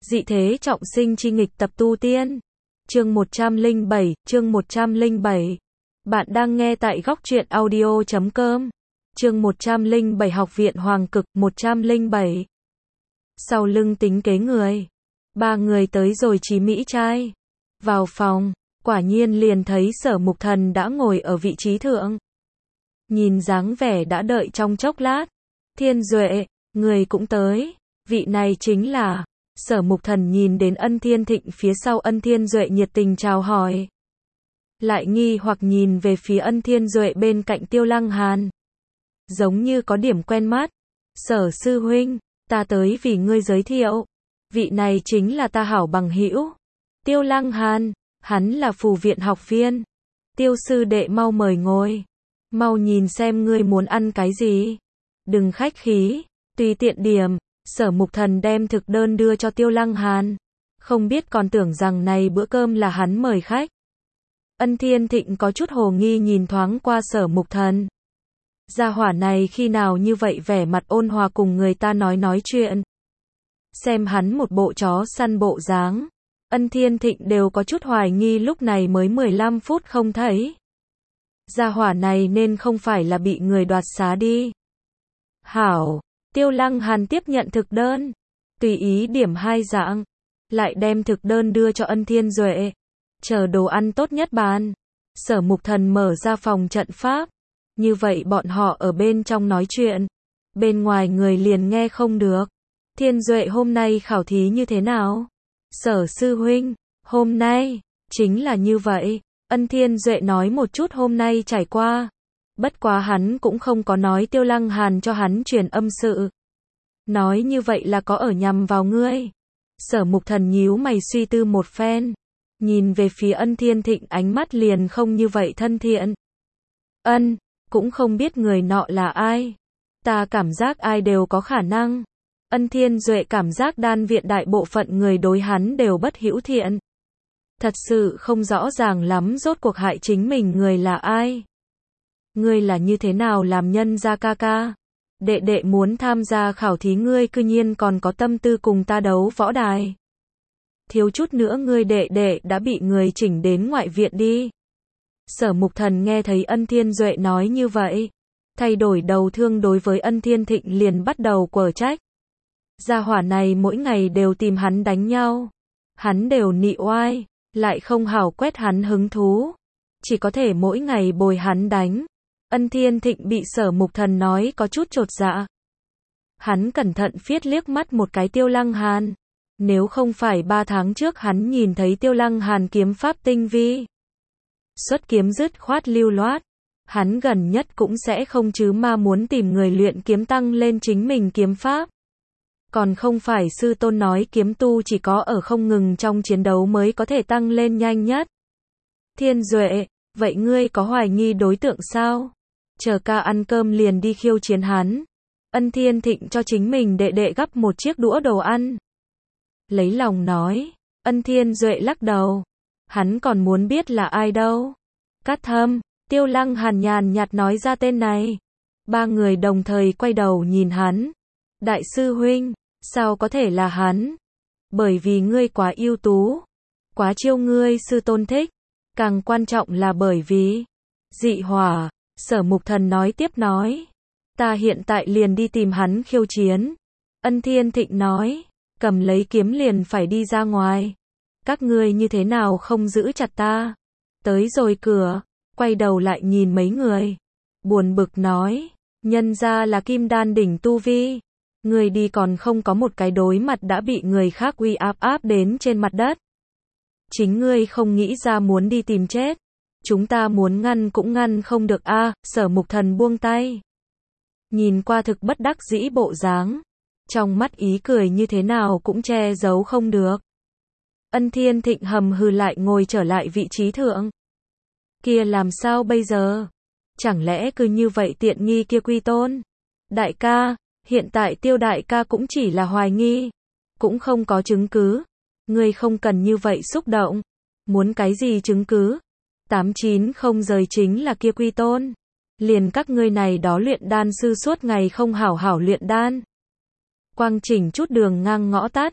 Dị thế trọng sinh chi nghịch tập tu tiên. Chương 107. Bạn đang nghe tại góc truyện audio.com. Chương 107 Học viện Hoàng Cực 107. Sau lưng tính kế người. Ba người tới rồi Chí Mỹ trai. Vào phòng, quả nhiên liền thấy Sở Mục Thần đã ngồi ở vị trí thượng. Nhìn dáng vẻ đã đợi trong chốc lát. Thiên Duệ, người cũng tới. Vị này chính là... Sở Mục Thần nhìn đến Ân Thiên Thịnh phía sau Ân Thiên Duệ nhiệt tình chào hỏi. Lại nghi hoặc nhìn về phía Ân Thiên Duệ bên cạnh Tiêu Lăng Hàn. Giống như có điểm quen mắt. Sở sư huynh, ta tới vì ngươi giới thiệu. Vị này chính là ta hảo bằng hữu. Tiêu Lăng Hàn, hắn là phù viện học viên. Tiêu sư đệ mau mời ngồi. Mau nhìn xem ngươi muốn ăn cái gì. Đừng khách khí, tùy tiện điểm. Sở Mục Thần đem thực đơn đưa cho Tiêu Lăng Hàn. Không biết còn tưởng rằng này bữa cơm là hắn mời khách. Ân Thiên Thịnh có chút hồ nghi nhìn thoáng qua Sở Mục Thần. Gia hỏa này khi nào như vậy vẻ mặt ôn hòa cùng người ta nói chuyện. Xem hắn một bộ chó săn bộ dáng. Ân Thiên Thịnh đều có chút hoài nghi lúc này mới 15 phút không thấy. Gia hỏa này nên không phải là bị người đoạt xá đi. Hảo. Tiêu Lăng Hàn tiếp nhận thực đơn, tùy ý điểm 2 dạng, lại đem thực đơn đưa cho Ân Thiên Duệ. Chờ đồ ăn tốt nhất bàn. Sở Mục Thần mở ra phòng trận pháp, như vậy bọn họ ở bên trong nói chuyện, bên ngoài người liền nghe không được. Thiên Duệ hôm nay khảo thí như thế nào? Sở sư huynh, hôm nay, chính là như vậy. Ân Thiên Duệ nói một chút hôm nay trải qua. Bất quá hắn cũng không có nói Tiêu Lăng Hàn cho hắn truyền âm sự. Nói như vậy là có ở nhằm vào ngươi. Sở Mục Thần nhíu mày suy tư một phen. Nhìn về phía Ân Thiên Thịnh ánh mắt liền không như vậy thân thiện. Cũng không biết người nọ là ai. Ta cảm giác ai đều có khả năng. Ân Thiên Duệ cảm giác đan viện đại bộ phận người đối hắn đều bất hữu thiện. Thật sự không rõ ràng lắm rốt cuộc hại chính mình người là ai. Ngươi là như thế nào làm nhân gia ca ca? Đệ đệ muốn tham gia khảo thí ngươi cư nhiên còn có tâm tư cùng ta đấu võ đài. Thiếu chút nữa ngươi đệ đệ đã bị người chỉnh đến ngoại viện đi. Sở Mục Thần nghe thấy Ân Thiên Duệ nói như vậy. Thay đổi đầu thương đối với Ân Thiên Thịnh liền bắt đầu quở trách. Gia hỏa này mỗi ngày đều tìm hắn đánh nhau. Hắn đều nị oai, lại không hảo quét hắn hứng thú. Chỉ có thể mỗi ngày bồi hắn đánh. Ân Thiên Thịnh bị Sở Mục Thần nói có chút chột dạ. Hắn cẩn thận phiết liếc mắt một cái Tiêu Lăng Hàn. Nếu không phải 3 tháng trước hắn nhìn thấy Tiêu Lăng Hàn kiếm pháp tinh vi, xuất kiếm dứt khoát lưu loát, hắn gần nhất cũng sẽ không chứ mà muốn tìm người luyện kiếm tăng lên chính mình kiếm pháp. Còn không phải sư tôn nói kiếm tu chỉ có ở không ngừng trong chiến đấu mới có thể tăng lên nhanh nhất. Thiên Duệ, vậy ngươi có hoài nghi đối tượng sao? Chờ ca ăn cơm liền đi khiêu chiến hắn. Ân Thiên Thịnh cho chính mình đệ đệ gắp một chiếc đũa đồ ăn. Lấy lòng nói. Ân Thiên Duệ lắc đầu. Hắn còn muốn biết là ai đâu. Cát Thâm. Tiêu Lăng Hàn nhàn nhạt nói ra tên này. Ba người đồng thời quay đầu nhìn hắn. Đại sư huynh, sao có thể là hắn? Bởi vì ngươi quá ưu tú. Quá chiêu ngươi sư tôn thích. Càng quan trọng là bởi vì dị hỏa. Sở Mục Thần nói tiếp nói. Ta hiện tại liền đi tìm hắn khiêu chiến. Ân Thiên Thịnh nói. Cầm lấy kiếm liền phải đi ra ngoài. Các ngươi như thế nào không giữ chặt ta? Tới rồi cửa. Quay đầu lại nhìn mấy người. Buồn bực nói. Nhân ra là kim đan đỉnh tu vi. Người đi còn không có một cái đối mặt đã bị người khác uy áp đến trên mặt đất. Chính ngươi không nghĩ ra muốn đi tìm chết. Chúng ta muốn ngăn cũng ngăn không được a. Sở Mục Thần buông tay. Nhìn qua thực bất đắc dĩ bộ dáng. Trong mắt ý cười như thế nào cũng che giấu không được. Ân Thiên Thịnh hầm hừ lại ngồi trở lại vị trí thượng. Kia làm sao bây giờ? Chẳng lẽ cứ như vậy tiện nghi kia quy tôn? Đại ca, hiện tại Tiêu đại ca cũng chỉ là hoài nghi. Cũng không có chứng cứ. Ngươi không cần như vậy xúc động. Muốn cái gì chứng cứ? 890 rời chính là kia quy tôn. Liền các ngươi này đó luyện đan sư suốt ngày không hảo hảo luyện đan. Quang chỉnh chút đường ngang ngõ tắt.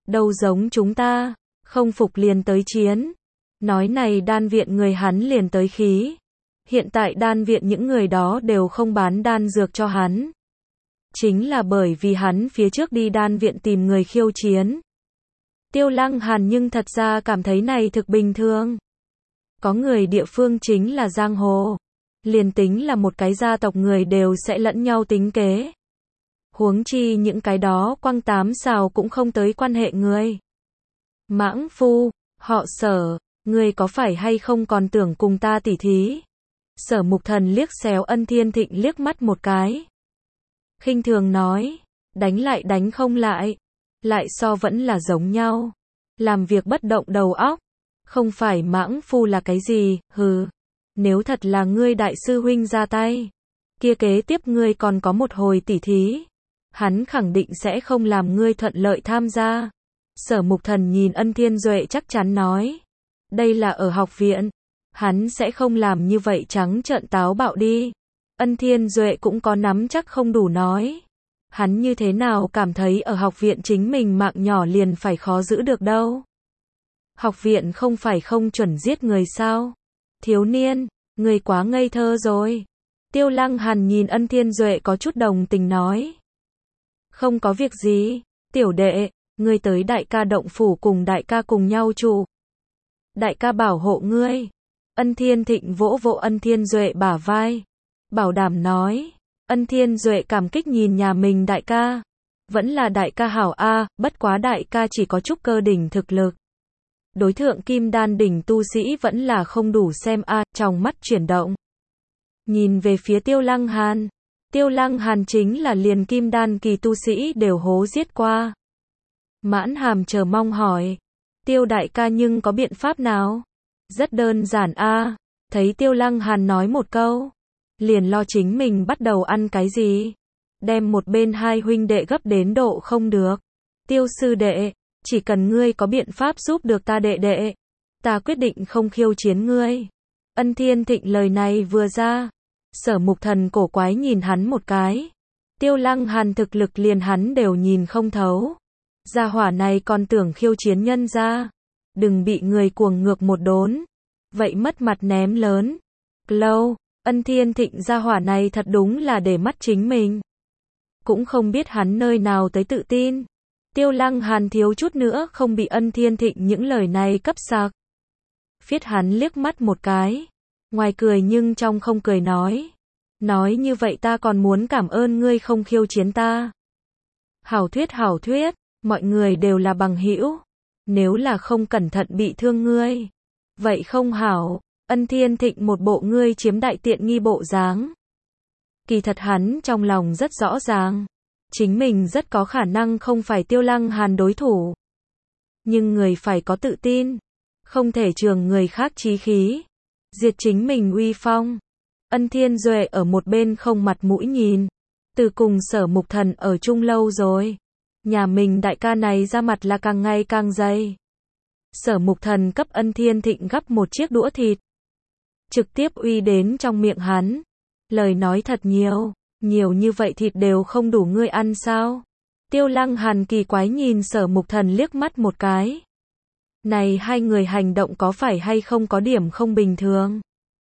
đâu giống chúng ta, không phục liền tới chiến. Nói này đan viện người hắn liền tới khí. Hiện tại đan viện những người đó đều không bán đan dược cho hắn. Chính là bởi vì hắn phía trước đi đan viện tìm người khiêu chiến. Tiêu Lăng Hàn nhưng thật ra cảm thấy này thực bình thường. Có người địa phương chính là giang hồ. Liền tính là một cái gia tộc người đều sẽ lẫn nhau tính kế. Huống chi những cái đó quăng tám xào cũng không tới quan hệ người. Mãng phu, họ Sở, ngươi có phải hay không còn tưởng cùng ta tỉ thí? Sở Mục Thần liếc xéo Ân Thiên Thịnh liếc mắt một cái. Khinh thường nói, đánh lại đánh không lại. Lại so vẫn là giống nhau. Làm việc bất động đầu óc. Không phải mãng phu là cái gì, hừ. Nếu thật là ngươi đại sư huynh ra tay. Kia kế tiếp ngươi còn có một hồi tỉ thí. Hắn khẳng định sẽ không làm ngươi thuận lợi tham gia. Sở Mục Thần nhìn Ân Thiên Duệ chắc chắn nói. Đây là ở học viện. Hắn sẽ không làm như vậy trắng trợn táo bạo đi. Ân Thiên Duệ cũng có nắm chắc không đủ nói. Hắn như thế nào cảm thấy ở học viện chính mình mạng nhỏ liền phải khó giữ được đâu. Học viện không phải không chuẩn giết người sao? Thiếu niên, người quá ngây thơ rồi. Tiêu Lăng Hàn nhìn Ân Thiên Duệ có chút đồng tình nói. Không có việc gì, tiểu đệ, ngươi tới đại ca động phủ cùng đại ca cùng nhau trụ. Đại ca bảo hộ ngươi. Ân Thiên Thịnh vỗ vỗ Ân Thiên Duệ bả vai. Bảo đảm nói. Ân Thiên Duệ cảm kích nhìn nhà mình đại ca. Vẫn là đại ca hảo a, bất quá đại ca chỉ có trúc cơ đỉnh thực lực. Đối thượng kim đan đỉnh tu sĩ vẫn là không đủ xem a, trong mắt chuyển động. Nhìn về phía Tiêu Lăng Hàn. Tiêu Lăng Hàn chính là liền kim đan kỳ tu sĩ đều hố giết qua. Mãn Hàm chờ mong hỏi. Tiêu đại ca nhưng có biện pháp nào? Rất đơn giản a. Thấy Tiêu Lăng Hàn nói một câu. Liền lo chính mình bắt đầu ăn cái gì. Đem một bên hai huynh đệ gấp đến độ không được. Tiêu sư đệ, chỉ cần ngươi có biện pháp giúp được ta đệ đệ. Ta quyết định không khiêu chiến ngươi. Ân Thiên Thịnh lời này vừa ra. Sở Mục Thần cổ quái nhìn hắn một cái. Tiêu Lăng Hàn thực lực liền hắn đều nhìn không thấu. Gia hỏa này còn tưởng khiêu chiến nhân ra. Đừng bị người cuồng ngược một đốn. Vậy mất mặt ném lớn. Lâu, Ân Thiên Thịnh gia hỏa này thật đúng là để mắt chính mình. Cũng không biết hắn nơi nào tới tự tin. Tiêu Lăng Hàn thiếu chút nữa không bị Ân Thiên Thịnh những lời này cấp sặc. Phiết hắn liếc mắt một cái. Ngoài cười nhưng trong không cười nói. Nói như vậy ta còn muốn cảm ơn ngươi không khiêu chiến ta. Hảo thuyết, mọi người đều là bằng hữu. Nếu là không cẩn thận bị thương ngươi. Vậy không hảo. Ân Thiên Thịnh một bộ ngươi chiếm đại tiện nghi bộ dáng. Kỳ thật hắn trong lòng rất rõ ràng. Chính mình rất có khả năng không phải Tiêu Lăng Hàn đối thủ. Nhưng người phải có tự tin. Không thể trường người khác chí khí. Diệt chính mình uy phong. Ân Thiên Duệ ở một bên không mặt mũi nhìn. Từ cùng Sở Mục Thần ở chung lâu rồi. Nhà mình đại ca này ra mặt là càng ngày càng dày. Sở Mục Thần cấp Ân Thiên Thịnh gắp một chiếc đũa thịt. Trực tiếp uy đến trong miệng hắn. Lời nói thật nhiều. Nhiều như vậy thịt đều không đủ ngươi ăn sao? Tiêu Lăng Hàn kỳ quái nhìn Sở Mục Thần liếc mắt một cái. Này hai người hành động có phải hay không có điểm không bình thường?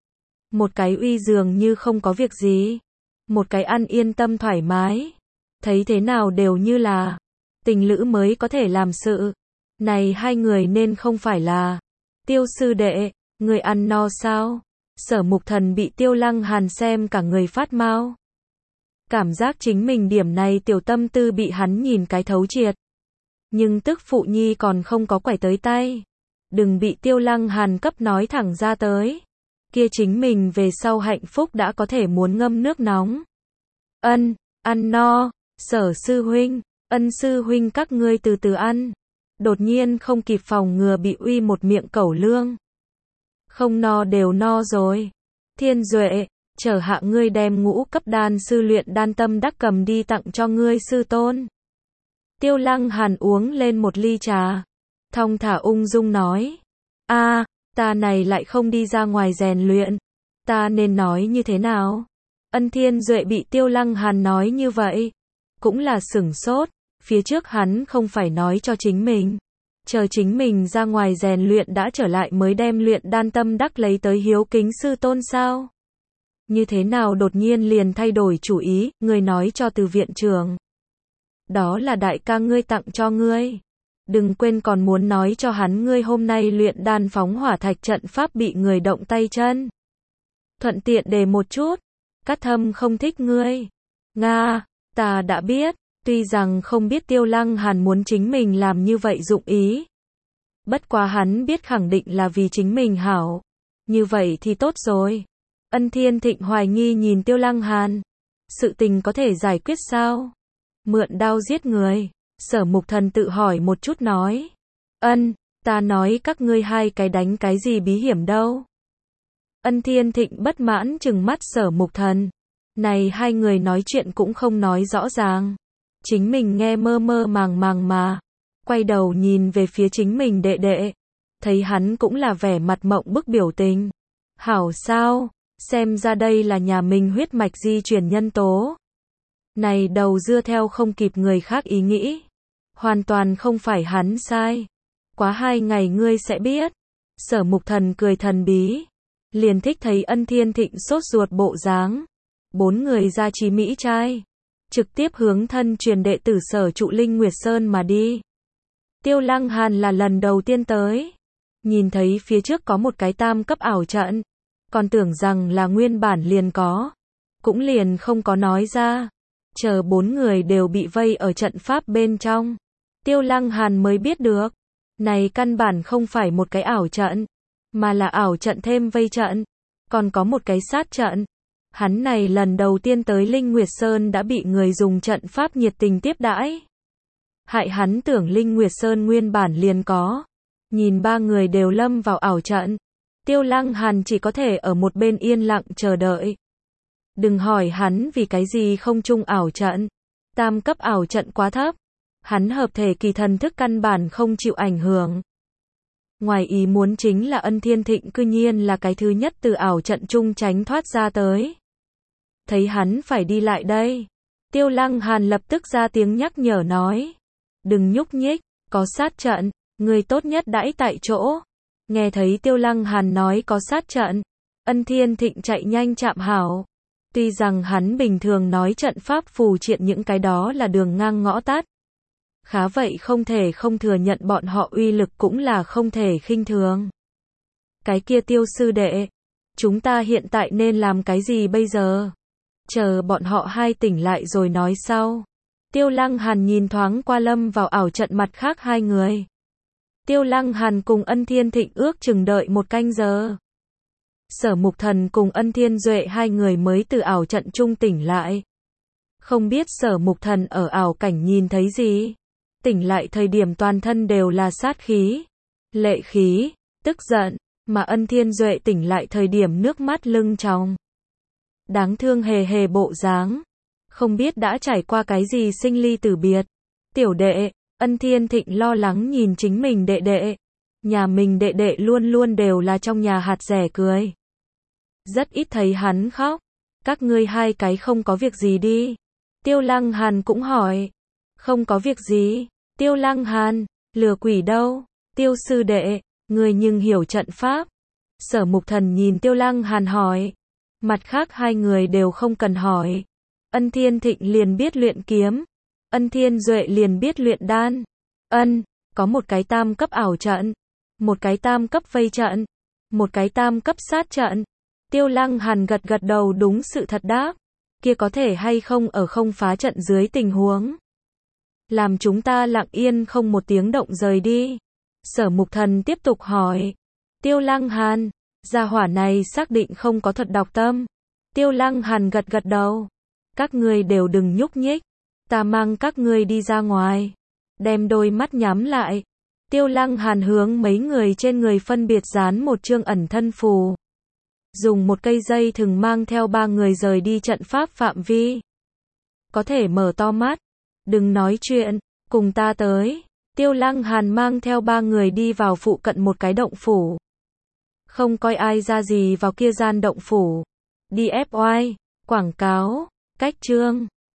Một cái uy dường như không có việc gì. Một cái ăn yên tâm thoải mái. Thấy thế nào đều như là tình lữ mới có thể làm sự. Này hai người nên không phải là. Tiêu sư đệ, người ăn no sao? Sở Mục Thần bị Tiêu Lăng Hàn xem cả người phát mau. Cảm giác chính mình điểm này tiểu tâm tư bị hắn nhìn cái thấu triệt. Nhưng tức phụ nhi còn không có quải tới tay. Đừng bị Tiêu Lăng Hàn cấp nói thẳng ra tới. Kia chính mình về sau hạnh phúc đã có thể muốn ngâm nước nóng. Ăn no, Sở sư huynh, Ân sư huynh các ngươi từ từ ăn. Đột nhiên không kịp phòng ngừa bị uy một miệng cẩu lương. Không no đều no rồi. Thiên Duệ, chờ hạ ngươi đem ngũ cấp đan sư luyện đan tâm đắc cầm đi tặng cho ngươi sư tôn. Tiêu Lăng Hàn uống lên một ly trà. Thong thả ung dung nói. Ta này lại không đi ra ngoài rèn luyện. Ta nên nói như thế nào? Ân Thiên Duệ bị Tiêu Lăng Hàn nói như vậy. Cũng là sửng sốt. Phía trước hắn không phải nói cho chính mình, chờ chính mình ra ngoài rèn luyện đã trở lại mới đem luyện đan tâm đắc lấy tới hiếu kính sư tôn sao? Như thế nào đột nhiên liền thay đổi chủ ý, ngươi nói cho Từ viện trưởng. Đó là đại ca ngươi tặng cho ngươi. Đừng quên còn muốn nói cho hắn ngươi hôm nay luyện đan phóng hỏa thạch trận pháp bị người động tay chân. Thuận tiện đề một chút, Cát Thâm không thích ngươi. Nga, ta đã biết, tuy rằng không biết Tiêu Lăng Hàn muốn chính mình làm như vậy dụng ý. Bất quá hắn biết khẳng định là vì chính mình hảo. Như vậy thì tốt rồi. Ân Thiên Thịnh hoài nghi nhìn Tiêu Lăng Hàn. Sự tình có thể giải quyết sao? Mượn đao giết người. Sở Mục Thần tự hỏi một chút nói. Ta nói các ngươi hai cái đánh cái gì bí hiểm đâu. Ân Thiên Thịnh bất mãn trừng mắt Sở Mục Thần. Này hai người nói chuyện cũng không nói rõ ràng. Chính mình nghe mơ mơ màng màng mà. Quay đầu nhìn về phía chính mình đệ đệ. Thấy hắn cũng là vẻ mặt mộng bức biểu tình. Hảo sao, xem ra đây là nhà mình huyết mạch di truyền nhân tố. Này đầu dưa theo không kịp người khác ý nghĩ. Hoàn toàn không phải hắn sai. Quá 2 ngày ngươi sẽ biết. Sở Mục Thần cười thần bí. Liền thích thấy Ân Thiên Thịnh sốt ruột bộ dáng. 4 người ra trí mỹ trai. Trực tiếp hướng thân truyền đệ tử Sở trụ Linh Nguyệt Sơn mà đi. Tiêu Lăng Hàn là lần đầu tiên tới. Nhìn thấy phía trước có một cái tam cấp ảo trận. Còn tưởng rằng là nguyên bản liền có. Cũng liền không có nói ra. Chờ 4 người đều bị vây ở trận pháp bên trong. Tiêu Lăng Hàn mới biết được. Này căn bản không phải một cái ảo trận. Mà là ảo trận thêm vây trận. Còn có một cái sát trận. Hắn này lần đầu tiên tới Linh Nguyệt Sơn đã bị người dùng trận pháp nhiệt tình tiếp đãi. Hại hắn tưởng Linh Nguyệt Sơn nguyên bản liền có. Nhìn 3 người đều lâm vào ảo trận. Tiêu Lăng Hàn chỉ có thể ở một bên yên lặng chờ đợi. Đừng hỏi hắn vì cái gì không chung ảo trận. Tam cấp ảo trận quá thấp. Hắn hợp thể kỳ thần thức căn bản không chịu ảnh hưởng. Ngoài ý muốn chính là Ân Thiên Thịnh cư nhiên là cái thứ nhất từ ảo trận chung tránh thoát ra tới. Thấy hắn phải đi lại đây. Tiêu Lăng Hàn lập tức ra tiếng nhắc nhở nói. Đừng nhúc nhích, có sát trận, người tốt nhất đãi tại chỗ. Nghe thấy Tiêu Lăng Hàn nói có sát trận. Ân Thiên Thịnh chạy nhanh chạm hảo. Tuy rằng hắn bình thường nói trận pháp phù triện những cái đó là đường ngang ngõ tắt. Khá vậy không thể không thừa nhận bọn họ uy lực cũng là không thể khinh thường. Cái kia Tiêu sư đệ, chúng ta hiện tại nên làm cái gì bây giờ? Chờ bọn họ hai tỉnh lại rồi nói sau. Tiêu Lăng Hàn nhìn thoáng qua lâm vào ảo trận mặt khác 2 người. Tiêu Lăng Hàn cùng Ân Thiên Thịnh ước chừng đợi 1 canh giờ. Sở Mục Thần cùng Ân Thiên Duệ 2 người mới từ ảo trận trung tỉnh lại. Không biết Sở Mục Thần ở ảo cảnh nhìn thấy gì? Tỉnh lại thời điểm toàn thân đều là sát khí, lệ khí, tức giận, mà Ân Thiên Duệ tỉnh lại thời điểm nước mắt lưng tròng. Đáng thương hề hề bộ dáng. Không biết đã trải qua cái gì sinh ly tử biệt. Tiểu đệ, Ân Thiên Thịnh lo lắng nhìn chính mình đệ đệ. Nhà mình đệ đệ luôn luôn đều là trong nhà hạt rẻ cười. Rất ít thấy hắn khóc. Các ngươi hai cái không có việc gì đi. Tiêu Lăng Hàn cũng hỏi. Không có việc gì. Tiêu Lăng Hàn, lừa quỷ đâu. Tiêu sư đệ, người nhưng hiểu trận pháp. Sở Mục Thần nhìn Tiêu Lăng Hàn hỏi. Mặt khác 2 người đều không cần hỏi. Ân Thiên Thịnh liền biết luyện kiếm. Ân Thiên Duệ liền biết luyện đan. Có một cái tam cấp ảo trận. Một cái tam cấp vây trận. Một cái tam cấp sát trận. Tiêu Lăng Hàn gật gật đầu đúng sự thật đáp. Kia có thể hay không ở không phá trận dưới tình huống. Làm chúng ta lặng yên không một tiếng động rời đi. Sở Mục Thần tiếp tục hỏi. Tiêu Lăng Hàn, gia hỏa này xác định không có thuật đọc tâm. Tiêu Lăng Hàn gật gật đầu. Các ngươi đều đừng nhúc nhích. Ta mang các ngươi đi ra ngoài. Đem đôi mắt nhắm lại. Tiêu Lăng Hàn hướng mấy người trên người phân biệt dán một chương ẩn thân phù. Dùng một cây dây thừng mang theo 3 người rời đi trận pháp phạm vi. Có thể mở to mắt. Đừng nói chuyện, cùng ta tới. Tiêu Lăng Hàn mang theo 3 người đi vào phụ cận một cái động phủ. Không coi ai ra gì vào kia gian động phủ. Đi FY, quảng cáo, cách chương.